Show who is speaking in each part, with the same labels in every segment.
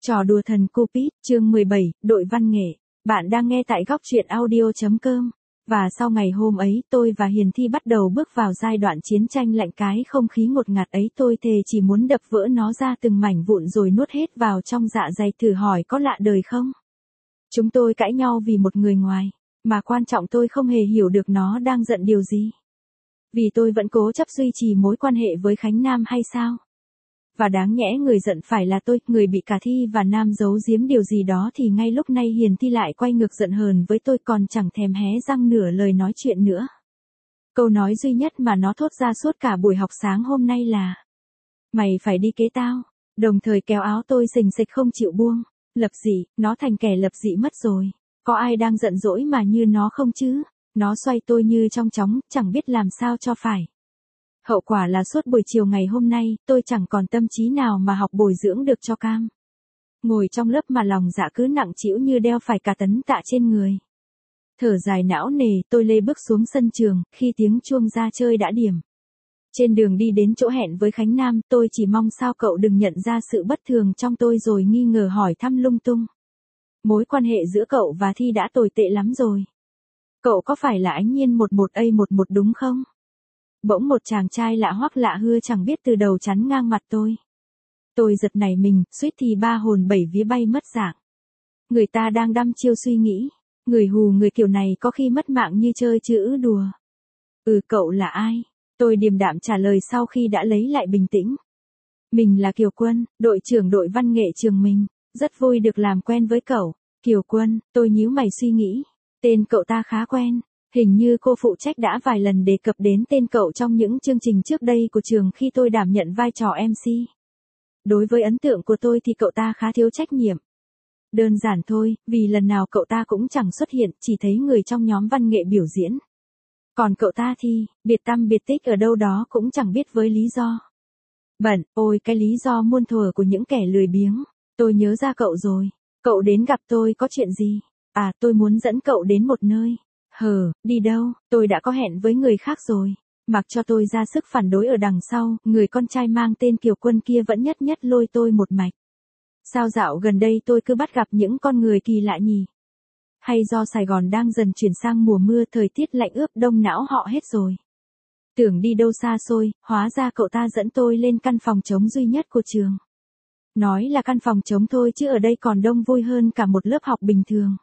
Speaker 1: Trò đùa thần Cupid, chương 17, đội văn nghệ. Bạn đang nghe tại góc truyện audio.com. Và sau ngày hôm ấy, tôi và Hiền Thi bắt đầu bước vào giai đoạn chiến tranh lạnh, cái không khí ngột ngạt ấy tôi thề chỉ muốn đập vỡ nó ra từng mảnh vụn rồi nuốt hết vào trong dạ dày thử hỏi có lạ đời không. Chúng tôi cãi nhau vì một người ngoài, mà quan trọng tôi không hề hiểu được nó đang giận điều gì. Vì tôi vẫn cố chấp duy trì mối quan hệ với Khánh Nam hay sao? Và đáng nhẽ người giận phải là tôi, người bị cả Thi và Nam giấu giếm điều gì đó thì ngay lúc này Hiền Thi lại quay ngược giận hờn với tôi, còn chẳng thèm hé răng nửa lời nói chuyện nữa. Câu nói duy nhất mà nó thốt ra suốt cả buổi học sáng hôm nay là: mày phải đi kế tao, đồng thời kéo áo tôi xình xịch không chịu buông. Lập dị, nó thành kẻ lập dị mất rồi. Có ai đang giận dỗi mà như nó không chứ? Nó xoay tôi như trong chóng, chẳng biết làm sao cho phải. Hậu quả là suốt buổi chiều ngày hôm nay, tôi chẳng còn tâm trí nào mà học bồi dưỡng được cho Cam. Ngồi trong lớp mà lòng dạ cứ nặng trĩu như đeo phải cả tấn tạ trên người. Thở dài não nề, tôi lê bước xuống sân trường, khi tiếng chuông ra chơi đã điểm. Trên đường đi đến chỗ hẹn với Khánh Nam, tôi chỉ mong sao cậu đừng nhận ra sự bất thường trong tôi rồi nghi ngờ hỏi thăm lung tung. Mối quan hệ giữa cậu và Thi đã tồi tệ lắm rồi. Cậu có phải là Ánh Nhiên 11A11 đúng không? Bỗng một chàng trai lạ hoắc lạ hưa chẳng biết từ đầu chắn ngang mặt tôi. Tôi giật nảy mình, suýt thì ba hồn bảy vía bay mất dạng. Người ta đang đăm chiêu suy nghĩ, người hù người kiểu này có khi mất mạng như chơi chữ đùa. Cậu là ai? Tôi điềm đạm trả lời sau khi đã lấy lại bình tĩnh. Mình là Kiều Quân, đội trưởng đội văn nghệ trường mình. Rất vui được làm quen với cậu. Kiều Quân, tôi nhíu mày suy nghĩ. Tên cậu ta khá quen. Hình như cô phụ trách đã vài lần đề cập đến tên cậu trong những chương trình trước đây của trường khi tôi đảm nhận vai trò MC. Đối với ấn tượng của tôi thì cậu ta khá thiếu trách nhiệm. Đơn giản thôi, vì lần nào cậu ta cũng chẳng xuất hiện, chỉ thấy người trong nhóm văn nghệ biểu diễn. Còn cậu ta thì, biệt tăm biệt tích ở đâu đó cũng chẳng biết với lý do. Bận, ôi cái lý do muôn thuở của những kẻ lười biếng. Tôi nhớ ra cậu rồi. Cậu đến gặp tôi có chuyện gì? Tôi muốn dẫn cậu đến một nơi. Đi đâu? Tôi đã có hẹn với người khác rồi. Mặc cho tôi ra sức phản đối ở đằng sau, người con trai mang tên Kiều Quân kia vẫn nhất nhất lôi tôi một mạch. Sao dạo gần đây tôi cứ bắt gặp những con người kỳ lạ nhỉ? Hay do Sài Gòn đang dần chuyển sang mùa mưa, thời tiết lạnh ướp đông não họ hết rồi. Tưởng đi đâu xa xôi, hóa ra cậu ta dẫn tôi lên căn phòng trống duy nhất của trường. Nói là căn phòng trống thôi chứ ở đây còn đông vui hơn cả một lớp học bình thường.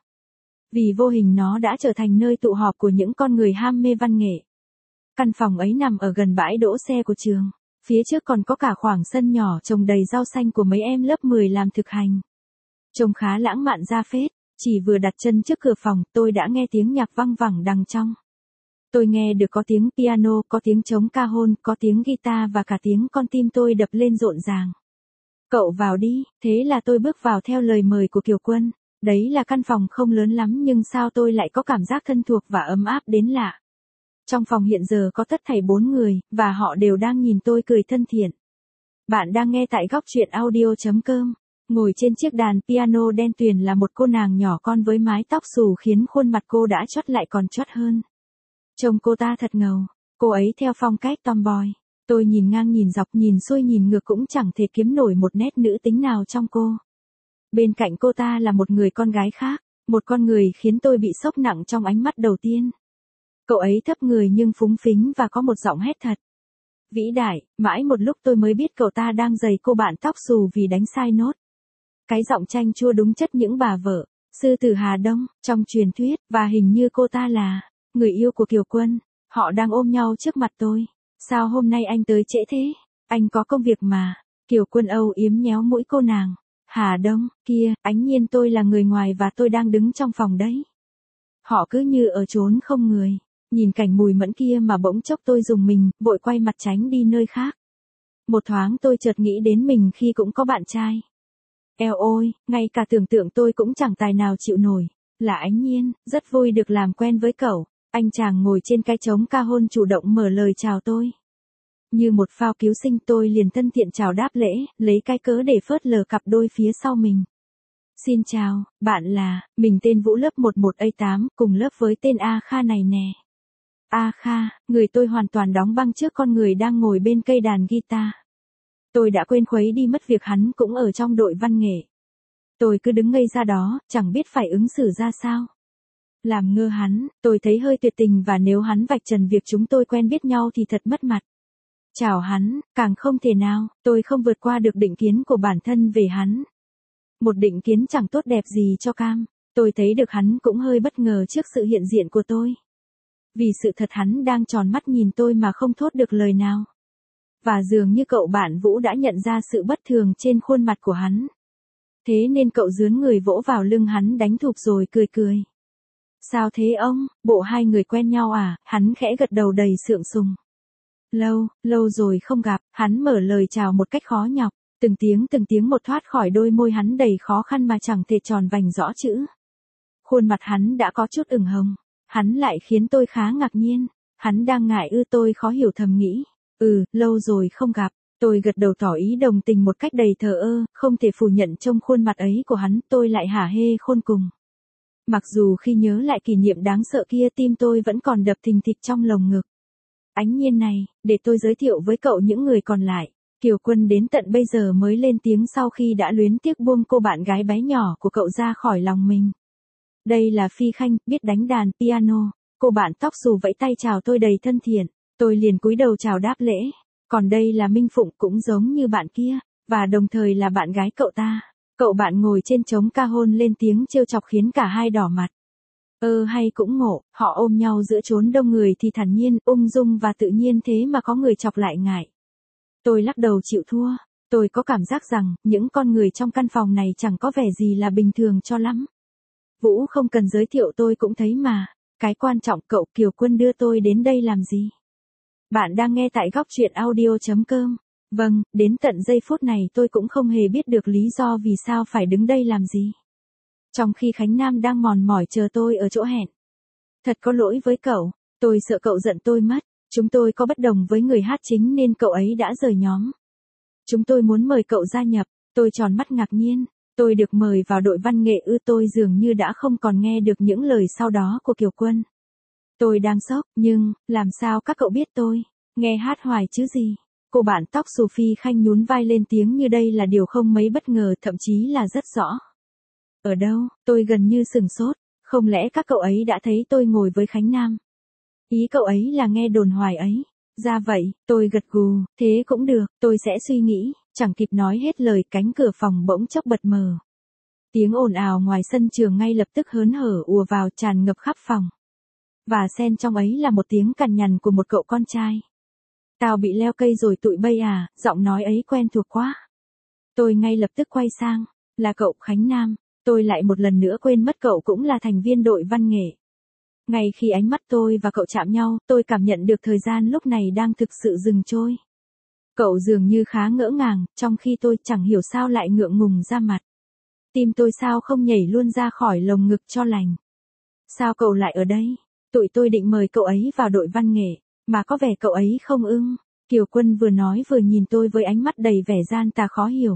Speaker 1: Vì vô hình nó đã trở thành nơi tụ họp của những con người ham mê văn nghệ. Căn phòng ấy nằm ở gần bãi đỗ xe của trường. Phía trước còn có cả khoảng sân nhỏ trồng đầy rau xanh của mấy em lớp 10 làm thực hành. Trông khá lãng mạn ra phết. Chỉ vừa đặt chân trước cửa phòng, tôi đã nghe tiếng nhạc văng vẳng đằng trong. Tôi nghe được có tiếng piano, có tiếng trống cajon, có tiếng guitar và cả tiếng con tim tôi đập lên rộn ràng. Cậu vào đi, thế là tôi bước vào theo lời mời của Kiều Quân. Đấy là căn phòng không lớn lắm nhưng sao tôi lại có cảm giác thân thuộc và ấm áp đến lạ. Trong phòng hiện giờ có tất thảy 4 người, và họ đều đang nhìn tôi cười thân thiện. Bạn đang nghe tại góc truyện audio.com. Ngồi trên chiếc đàn piano đen tuyền là một cô nàng nhỏ con với mái tóc xù khiến khuôn mặt cô đã chót lại còn chót hơn. Trông cô ta thật ngầu. Cô ấy theo phong cách tomboy. Tôi nhìn ngang nhìn dọc nhìn xuôi nhìn ngược cũng chẳng thể kiếm nổi một nét nữ tính nào trong cô. Bên cạnh cô ta là một người con gái khác, một con người khiến tôi bị sốc nặng trong ánh mắt đầu tiên. Cậu ấy thấp người nhưng phúng phính và có một giọng hét thật vĩ đại, mãi một lúc tôi mới biết cậu ta đang giày cô bạn tóc xù vì đánh sai nốt. Cái giọng chanh chua đúng chất những bà vợ, sư tử Hà Đông, trong truyền thuyết, và hình như cô ta là người yêu của Kiều Quân. Họ đang ôm nhau trước mặt tôi. Sao hôm nay anh tới trễ thế? Anh có công việc mà. Kiều Quân âu yếm nhéo mũi cô nàng. Hà Đông, kia, Ánh Nhiên tôi là người ngoài và tôi đang đứng trong phòng đấy. Họ cứ như ở chốn không người. Nhìn cảnh mùi mẫn kia mà bỗng chốc tôi rùng mình, vội quay mặt tránh đi nơi khác. Một thoáng tôi chợt nghĩ đến mình khi cũng có bạn trai. Eo ôi, ngay cả tưởng tượng tôi cũng chẳng tài nào chịu nổi. Là Ánh Nhiên, rất vui được làm quen với cậu. Anh chàng ngồi trên cái trống cajon chủ động mở lời chào tôi. Như một phao cứu sinh tôi liền thân thiện chào đáp lễ, lấy cái cớ để phớt lờ cặp đôi phía sau mình. Xin chào, bạn là, mình tên Vũ lớp 11A8, cùng lớp với tên A Kha này nè. A Kha, người tôi hoàn toàn đóng băng trước con người đang ngồi bên cây đàn guitar. Tôi đã quên khuấy đi mất việc hắn cũng ở trong đội văn nghệ. Tôi cứ đứng ngây ra đó, chẳng biết phải ứng xử ra sao. Làm ngơ hắn, tôi thấy hơi tuyệt tình và nếu hắn vạch trần việc chúng tôi quen biết nhau thì thật mất mặt. Chào hắn, càng không thể nào, tôi không vượt qua được định kiến của bản thân về hắn. Một định kiến chẳng tốt đẹp gì cho Cam. Tôi thấy được hắn cũng hơi bất ngờ trước sự hiện diện của tôi. Vì sự thật hắn đang tròn mắt nhìn tôi mà không thốt được lời nào. Và dường như cậu bạn Vũ đã nhận ra sự bất thường trên khuôn mặt của hắn. Thế nên cậu dướn người vỗ vào lưng hắn đánh thụp rồi cười cười. Sao thế ông, bộ hai người quen nhau à, hắn khẽ gật đầu đầy sượng sùng. Lâu rồi không gặp, hắn mở lời chào một cách khó nhọc, từng tiếng một thoát khỏi đôi môi hắn đầy khó khăn mà chẳng thể tròn vành rõ chữ. Khuôn mặt hắn đã có chút ửng hồng, hắn lại khiến tôi khá ngạc nhiên, hắn đang ngại ư, tôi khó hiểu thầm nghĩ. Lâu rồi không gặp, tôi gật đầu tỏ ý đồng tình một cách đầy thờ ơ, không thể phủ nhận trong khuôn mặt ấy của hắn tôi lại hả hê khôn cùng. Mặc dù khi nhớ lại kỷ niệm đáng sợ kia tim tôi vẫn còn đập thình thịch trong lồng ngực. Ánh Nhiên này, để tôi giới thiệu với cậu những người còn lại. Kiều Quân đến tận bây giờ mới lên tiếng sau khi đã luyến tiếc buông cô bạn gái bé nhỏ của cậu ra khỏi lòng mình. Đây là Phi Khanh, biết đánh đàn piano. Cô bạn tóc xù vẫy tay chào tôi đầy thân thiện. Tôi liền cúi đầu chào đáp lễ. Còn đây là Minh Phụng cũng giống như bạn kia, và đồng thời là bạn gái cậu ta. Cậu bạn ngồi trên trống ca hôn lên tiếng trêu chọc khiến cả hai đỏ mặt. Hay cũng ngộ, họ ôm nhau giữa chốn đông người thì thản nhiên, ung dung và tự nhiên thế mà có người chọc lại ngại. Tôi lắc đầu chịu thua, tôi có cảm giác rằng, những con người trong căn phòng này chẳng có vẻ gì là bình thường cho lắm. Vũ không cần giới thiệu tôi cũng thấy mà, cái quan trọng cậu Kiều Quân đưa tôi đến đây làm gì? Bạn đang nghe tại góc truyện audio.com. Vâng, đến tận giây phút này tôi cũng không hề biết được lý do vì sao phải đứng đây làm gì. Trong khi Khánh Nam đang mòn mỏi chờ tôi ở chỗ hẹn. Thật có lỗi với cậu, tôi sợ cậu giận tôi mất. Chúng tôi có bất đồng với người hát chính nên cậu ấy đã rời nhóm. Chúng tôi muốn mời cậu gia nhập, tôi tròn mắt ngạc nhiên. Tôi được mời vào đội văn nghệ ư? Tôi dường như đã không còn nghe được những lời sau đó của Kiều Quân. Tôi đang sốc, nhưng, làm sao các cậu biết tôi? Nghe hát hoài chứ gì? Cô bạn tóc xù Phi Khanh nhún vai lên tiếng như đây là điều không mấy bất ngờ, thậm chí là rất rõ. Ở đâu? Tôi gần như sửng sốt. Không lẽ các cậu ấy đã thấy tôi ngồi với Khánh Nam? Ý cậu ấy là nghe đồn hoài ấy. Ra vậy, tôi gật gù, thế cũng được, tôi sẽ suy nghĩ. Chẳng kịp nói hết lời, cánh cửa phòng bỗng chốc bật mở. Tiếng ồn ào ngoài sân trường ngay lập tức hớn hở ùa vào, tràn ngập khắp phòng. Và xen trong ấy là một tiếng cằn nhằn của một cậu con trai. Tao bị leo cây rồi tụi bay à, giọng nói ấy quen thuộc quá. Tôi ngay lập tức quay sang, là cậu Khánh Nam. Tôi lại một lần nữa quên mất cậu cũng là thành viên đội văn nghệ. Ngay khi ánh mắt tôi và cậu chạm nhau, tôi cảm nhận được thời gian lúc này đang thực sự dừng trôi. Cậu dường như khá ngỡ ngàng, trong khi tôi chẳng hiểu sao lại ngượng ngùng ra mặt. Tim tôi sao không nhảy luôn ra khỏi lồng ngực cho lành. Sao cậu lại ở đây? Tụi tôi định mời cậu ấy vào đội văn nghệ, mà có vẻ cậu ấy không ưng. Kiều Quân vừa nói vừa nhìn tôi với ánh mắt đầy vẻ gian tà khó hiểu.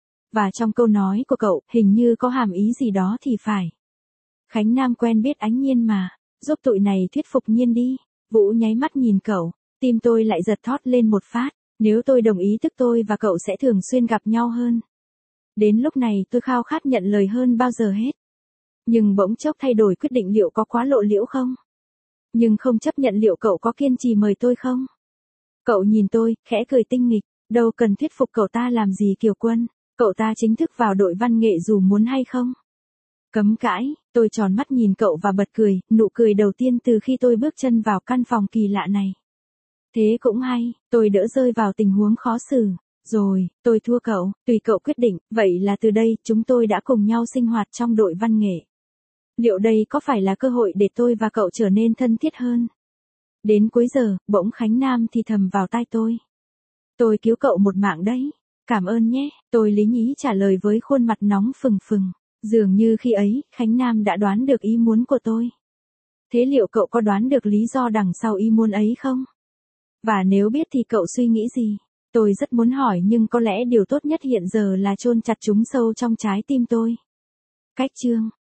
Speaker 1: Và trong câu nói của cậu, hình như có hàm ý gì đó thì phải. Khánh Nam quen biết Ánh Nhiên mà, giúp tụi này thuyết phục Nhiên đi. Vũ nháy mắt nhìn cậu, tim tôi lại giật thót lên một phát. Nếu tôi đồng ý tức tôi và cậu sẽ thường xuyên gặp nhau hơn. Đến lúc này tôi khao khát nhận lời hơn bao giờ hết. Nhưng bỗng chốc thay đổi quyết định liệu có quá lộ liễu không? Nhưng không chấp nhận liệu cậu có kiên trì mời tôi không? Cậu nhìn tôi, khẽ cười tinh nghịch, đâu cần thuyết phục cậu ta làm gì Kiều Quân, cậu ta chính thức vào đội văn nghệ dù muốn hay không. Cấm cãi, tôi tròn mắt nhìn cậu và bật cười, nụ cười đầu tiên từ khi tôi bước chân vào căn phòng kỳ lạ này. Thế cũng hay, tôi đỡ rơi vào tình huống khó xử. Rồi, tôi thua cậu, tùy cậu quyết định, vậy là từ đây chúng tôi đã cùng nhau sinh hoạt trong đội văn nghệ. Liệu đây có phải là cơ hội để tôi và cậu trở nên thân thiết hơn? Đến cuối giờ, bỗng Khánh Nam thì thầm vào tai tôi. Tôi cứu cậu một mạng đấy. Cảm ơn nhé, tôi lý nhí trả lời với khuôn mặt nóng phừng phừng. Dường như khi ấy, Khánh Nam đã đoán được ý muốn của tôi. Thế liệu cậu có đoán được lý do đằng sau ý muốn ấy không? Và nếu biết thì cậu suy nghĩ gì? Tôi rất muốn hỏi nhưng có lẽ điều tốt nhất hiện giờ là chôn chặt chúng sâu trong trái tim tôi. Cách chương